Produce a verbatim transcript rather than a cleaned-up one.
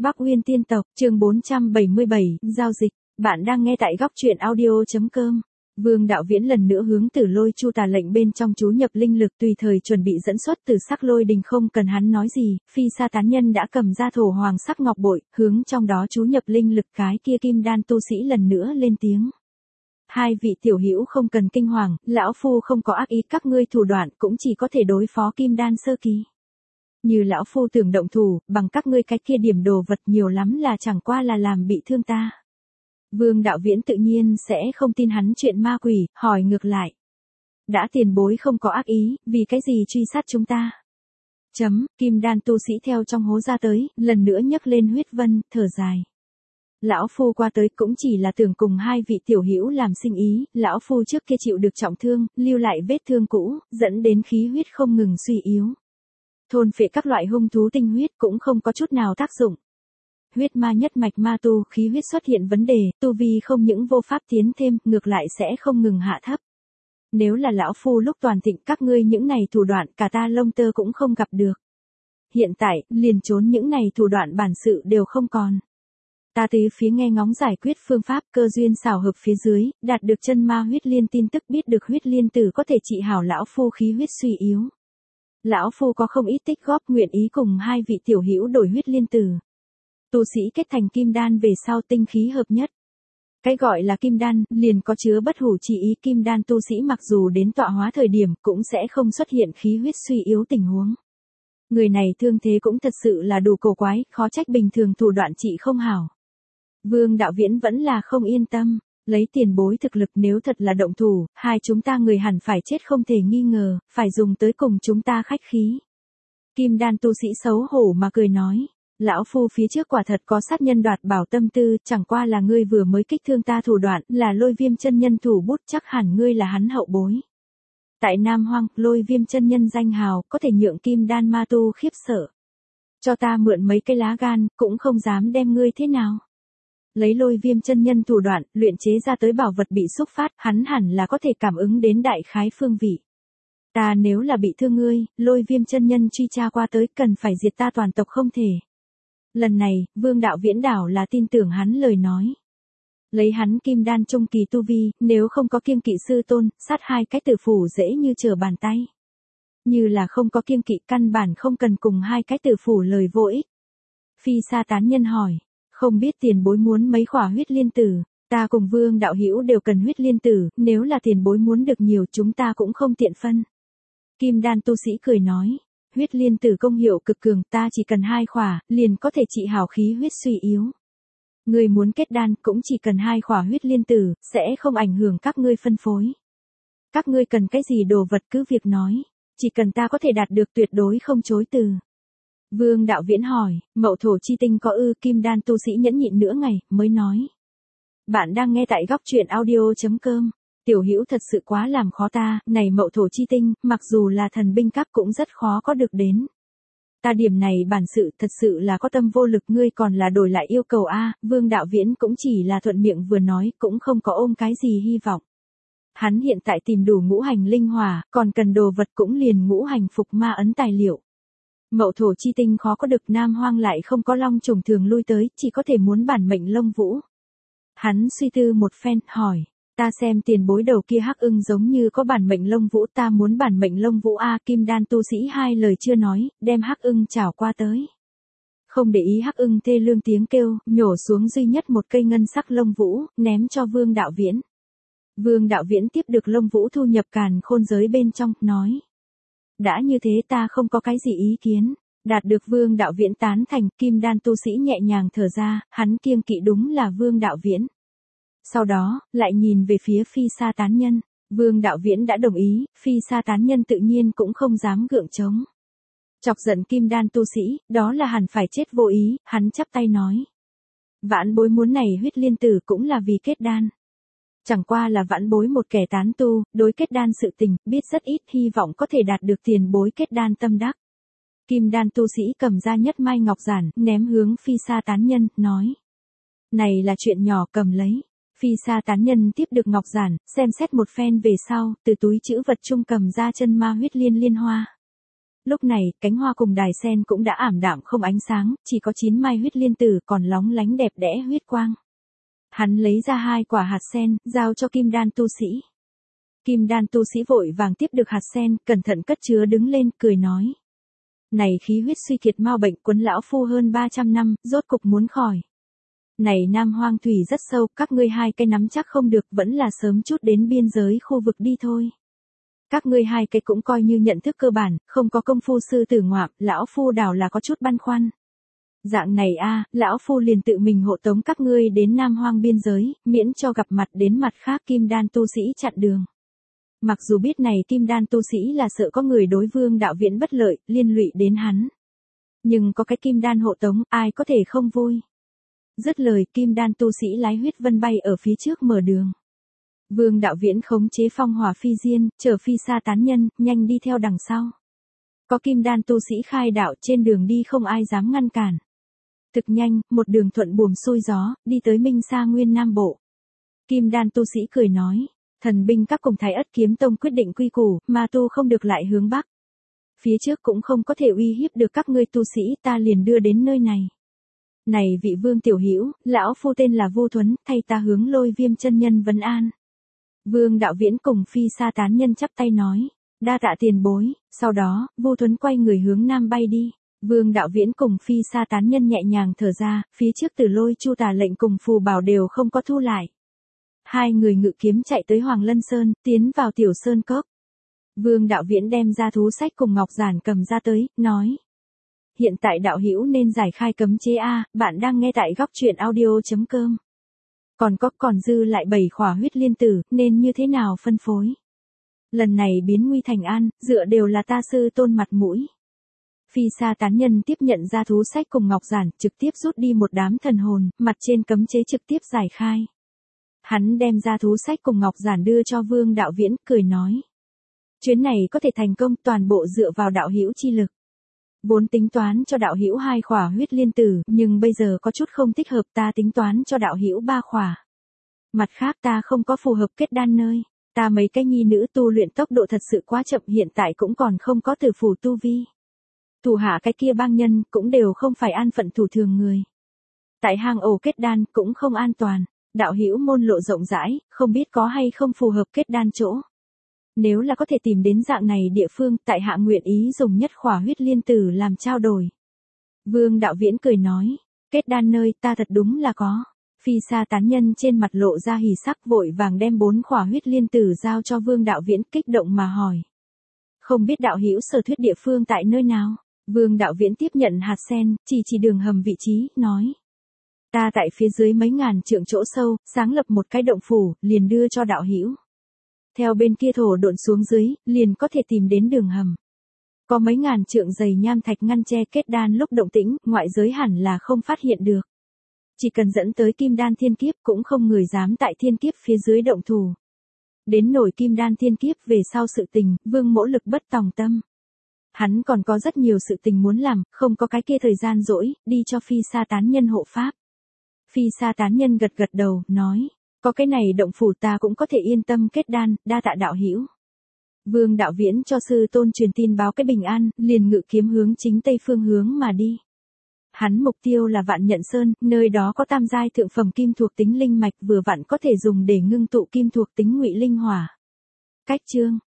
Bắc Uyên tiên tộc, chương bốn trăm bảy mươi bảy, giao dịch. Bạn đang nghe tại góc truyện audio.com. Vương Đạo Viễn lần nữa hướng Tử Lôi Chu tà lệnh bên trong chú nhập linh lực tùy thời chuẩn bị dẫn xuất từ sắc lôi đình, không cần hắn nói gì, Phi Sa tán nhân đã cầm ra thổ hoàng sắc ngọc bội, hướng trong đó chú nhập linh lực. Cái kia kim đan tu sĩ lần nữa lên tiếng. Hai vị tiểu hữu không cần kinh hoàng, lão phu không có ác ý, các ngươi thủ đoạn cũng chỉ có thể đối phó kim đan sơ kỳ. Như lão phu tưởng động thủ, bằng các ngươi cái kia điểm đồ vật nhiều lắm là chẳng qua là làm bị thương ta. Vương Đạo Viễn tự nhiên sẽ không tin hắn chuyện ma quỷ, hỏi ngược lại. Đã tiền bối không có ác ý, vì cái gì truy sát chúng ta? Chấm, kim đan tu sĩ theo trong hố ra tới, lần nữa nhấc lên huyết vân, thở dài. Lão phu qua tới cũng chỉ là tưởng cùng hai vị tiểu hữu làm sinh ý, lão phu trước kia chịu được trọng thương, lưu lại vết thương cũ, dẫn đến khí huyết không ngừng suy yếu. Thôn phệ các loại hung thú tinh huyết cũng không có chút nào tác dụng. Huyết ma nhất mạch ma tu, khí huyết xuất hiện vấn đề, tu vi không những vô pháp tiến thêm, ngược lại sẽ không ngừng hạ thấp. Nếu là lão phu lúc toàn thịnh, các ngươi những này thủ đoạn cả ta lông tơ cũng không gặp được. Hiện tại, liền trốn những này thủ đoạn bản sự đều không còn. Ta từ phía nghe ngóng giải quyết phương pháp, cơ duyên xảo hợp phía dưới, đạt được chân ma huyết liên tin tức, biết được huyết liên tử có thể trị hảo lão phu khí huyết suy yếu. Lão phu có không ít tích góp, nguyện ý cùng hai vị tiểu hữu đổi huyết liên tử. Tu sĩ kết thành kim đan về sau tinh khí hợp nhất. Cái gọi là kim đan, liền có chứa bất hủ chỉ ý, kim đan tu sĩ mặc dù đến tọa hóa thời điểm cũng sẽ không xuất hiện khí huyết suy yếu tình huống. Người này thương thế cũng thật sự là đủ cổ quái, khó trách bình thường thủ đoạn trị không hảo. Vương Đạo Viễn vẫn là không yên tâm, lấy tiền bối thực lực nếu thật là động thủ, hai chúng ta người hẳn phải chết không thể nghi ngờ, phải dùng tới cùng chúng ta khách khí. Kim đan tu sĩ xấu hổ mà cười nói, lão phu phía trước quả thật có sát nhân đoạt bảo tâm tư, chẳng qua là ngươi vừa mới kích thương ta thủ đoạn, là Lôi Viêm chân nhân thủ bút, chắc hẳn ngươi là hắn hậu bối. Tại Nam Hoang, Lôi Viêm chân nhân danh hào, có thể nhượng kim đan ma tu khiếp sợ. Cho ta mượn mấy cái lá gan, cũng không dám đem ngươi thế nào. Lấy Lôi Viêm chân nhân thủ đoạn, luyện chế ra tới bảo vật bị xúc phát, hắn hẳn là có thể cảm ứng đến đại khái phương vị. Ta nếu là bị thương ngươi, Lôi Viêm chân nhân truy tra qua tới, cần phải diệt ta toàn tộc không thể. Lần này, Vương Đạo Viễn đảo là tin tưởng hắn lời nói. Lấy hắn kim đan trung kỳ tu vi, nếu không có kiêng kỵ sư tôn, sát hai cái tử phủ dễ như trở bàn tay. Như là không có kiêng kỵ, căn bản không cần cùng hai cái tử phủ lời vô ích. Phi Sa tán nhân hỏi, không biết tiền bối muốn mấy khỏa huyết liên tử, ta cùng Vương đạo hữu đều cần huyết liên tử, nếu là tiền bối muốn được nhiều chúng ta cũng không tiện phân. Kim đan tu sĩ cười nói, huyết liên tử công hiệu cực cường, ta chỉ cần hai khỏa, liền có thể trị hảo khí huyết suy yếu. Người muốn kết đan cũng chỉ cần hai khỏa huyết liên tử, sẽ không ảnh hưởng các ngươi phân phối. Các ngươi cần cái gì đồ vật cứ việc nói, chỉ cần ta có thể đạt được tuyệt đối không chối từ. Vương Đạo Viễn hỏi, mậu thổ chi tinh có ư? Kim đan tu sĩ nhẫn nhịn nửa ngày, mới nói. Bạn đang nghe tại góc truyện audio.com. Tiểu hữu thật sự quá làm khó ta, này mậu thổ chi tinh, mặc dù là thần binh các cũng rất khó có được đến. Ta điểm này bản sự thật sự là có tâm vô lực, ngươi còn là đổi lại yêu cầu a. Vương Đạo Viễn cũng chỉ là thuận miệng vừa nói, cũng không có ôm cái gì hy vọng. Hắn hiện tại tìm đủ ngũ hành linh hỏa, còn cần đồ vật cũng liền ngũ hành phục ma ấn tài liệu. Mậu thổ chi tinh khó có được, Nam Hoang lại không có long trùng thường lui tới, chỉ có thể muốn bản mệnh lông vũ. Hắn suy tư một phen, hỏi, ta xem tiền bối đầu kia hắc ưng giống như có bản mệnh lông vũ, ta muốn bản mệnh lông vũ a. Kim đan tu sĩ hai lời chưa nói, đem hắc ưng chảo qua tới. Không để ý hắc ưng thê lương tiếng kêu, nhổ xuống duy nhất một cây ngân sắc lông vũ, ném cho Vương Đạo Viễn. Vương Đạo Viễn tiếp được lông vũ thu nhập càn khôn giới bên trong, nói. Đã như thế ta không có cái gì ý kiến. Đạt được Vương Đạo Viễn tán thành, kim đan tu sĩ nhẹ nhàng thở ra, hắn kiêng kỵ đúng là Vương Đạo Viễn. Sau đó, lại nhìn về phía Phi Sa tán nhân, Vương Đạo Viễn đã đồng ý, Phi Sa tán nhân tự nhiên cũng không dám gượng chống. Chọc giận kim đan tu sĩ, đó là hẳn phải chết vô ý, hắn chắp tay nói. Vãn bối muốn này huyết liên tử cũng là vì kết đan. Chẳng qua là vãn bối một kẻ tán tu, đối kết đan sự tình, biết rất ít, hy vọng có thể đạt được tiền bối kết đan tâm đắc. Kim đan tu sĩ cầm ra nhất mai ngọc giản, ném hướng Phi Sa tán nhân, nói. Này là chuyện nhỏ, cầm lấy. Phi Sa tán nhân tiếp được ngọc giản, xem xét một phen về sau, từ túi trữ vật chung cầm ra chân ma huyết liên liên hoa. Lúc này, cánh hoa cùng đài sen cũng đã ảm đạm không ánh sáng, chỉ có chín mai huyết liên tử còn lóng lánh đẹp đẽ huyết quang. Hắn lấy ra hai quả hạt sen, giao cho kim đan tu sĩ. Kim đan tu sĩ vội vàng tiếp được hạt sen, cẩn thận cất chứa đứng lên, cười nói. Này khí huyết suy kiệt mau bệnh quấn lão phu hơn ba trăm năm, rốt cục muốn khỏi. Này Nam Hoang thủy rất sâu, các ngươi hai cái nắm chắc không được, vẫn là sớm chút đến biên giới khu vực đi thôi. Các ngươi hai cái cũng coi như nhận thức cơ bản, không có công phu sư tử ngoạm, lão phu đảo là có chút băn khoăn. Dạng này a, lão phu liền tự mình hộ tống các ngươi đến Nam Hoang biên giới, miễn cho gặp mặt đến mặt khác kim đan tu sĩ chặn đường. Mặc dù biết này kim đan tu sĩ là sợ có người đối Vương Đạo Viễn bất lợi, liên lụy đến hắn. Nhưng có cái kim đan hộ tống, ai có thể không vui. Dứt lời, kim đan tu sĩ lái huyết vân bay ở phía trước mở đường. Vương Đạo Viễn khống chế phong hỏa phi diên, chở phi sa tán nhân, nhanh đi theo đằng sau. Có kim đan tu sĩ khai đạo, trên đường đi không ai dám ngăn cản. Thực nhanh, một đường thuận buồm xuôi gió, đi tới Minh Sa Nguyên Nam Bộ. Kim đan tu sĩ cười nói, thần binh các cùng Thái Ất Kiếm Tông quyết định quy củ, mà tu không được lại hướng Bắc. Phía trước cũng không có thể uy hiếp được các ngươi tu sĩ, ta liền đưa đến nơi này. Này vị Vương tiểu hữu, lão phu tên là Vu Thuấn, thay ta hướng Lôi Viêm chân nhân vấn an. Vương Đạo Viễn cùng phi sa tán nhân chắp tay nói, đa tạ tiền bối, sau đó, Vu Thuấn quay người hướng Nam bay đi. Vương Đạo Viễn cùng phi sa tán nhân nhẹ nhàng thở ra, phía trước Tử Lôi Chu Tà lệnh cùng phù bảo đều không có thu lại. Hai người ngự kiếm chạy tới Hoàng Lân Sơn, tiến vào Tiểu Sơn Cốc. Vương Đạo Viễn đem ra thú sách cùng ngọc giản cầm ra tới, nói. Hiện tại đạo hữu nên giải khai cấm chế A, bạn đang nghe tại góc truyện audio.com. Còn có còn dư lại bảy khỏa huyết liên tử, nên như thế nào phân phối? Lần này biến nguy thành an, dựa đều là ta sư tôn mặt mũi. Phi sa tán nhân tiếp nhận ra thú sách cùng ngọc giản, trực tiếp rút đi một đám thần hồn, mặt trên cấm chế trực tiếp giải khai. Hắn đem ra thú sách cùng ngọc giản đưa cho Vương Đạo Viễn, cười nói. Chuyến này có thể thành công toàn bộ dựa vào đạo hữu chi lực. Vốn tính toán cho đạo hữu hai khỏa huyết liên tử, nhưng bây giờ có chút không thích hợp, ta tính toán cho đạo hữu ba khỏa. Mặt khác ta không có phù hợp kết đan nơi, ta mấy cái nhi nữ tu luyện tốc độ thật sự quá chậm, hiện tại cũng còn không có tử phủ tu vi. Thủ hạ cái kia bang nhân cũng đều không phải an phận thủ thường người. Tại hang ổ kết đan cũng không an toàn, đạo hữu môn lộ rộng rãi, không biết có hay không phù hợp kết đan chỗ. Nếu là có thể tìm đến dạng này địa phương, tại hạ nguyện ý dùng nhất khỏa huyết liên tử làm trao đổi. Vương Đạo Viễn cười nói, kết đan nơi ta thật đúng là có. Phi sa tán nhân trên mặt lộ ra hỉ sắc, vội vàng đem bốn khỏa huyết liên tử giao cho Vương Đạo Viễn, kích động mà hỏi. Không biết đạo hữu sở thuyết địa phương tại nơi nào? Vương Đạo Viễn tiếp nhận hạt sen, chỉ chỉ đường hầm vị trí, nói. Ta tại phía dưới mấy ngàn trượng chỗ sâu, sáng lập một cái động phủ, liền đưa cho đạo hữu. Theo bên kia thổ độn xuống dưới, liền có thể tìm đến đường hầm. Có mấy ngàn trượng dày nham thạch ngăn che kết đan lúc động tĩnh, ngoại giới hẳn là không phát hiện được. Chỉ cần dẫn tới kim đan thiên kiếp cũng không người dám tại thiên kiếp phía dưới động thủ. Đến nổi kim đan thiên kiếp về sau sự tình, Vương Mỗ Lực bất tòng tâm. Hắn còn có rất nhiều sự tình muốn làm, không có cái kia thời gian rỗi, đi cho phi sa tán nhân hộ pháp. Phi sa tán nhân gật gật đầu, nói. Có cái này động phủ ta cũng có thể yên tâm kết đan, đa tạ đạo hữu. Vương Đạo Viễn cho sư tôn truyền tin báo cái bình an, liền ngự kiếm hướng chính tây phương hướng mà đi. Hắn mục tiêu là Vạn Nhận Sơn, nơi đó có tam giai thượng phẩm kim thuộc tính linh mạch vừa vặn có thể dùng để ngưng tụ kim thuộc tính ngụy linh hỏa. Cách chương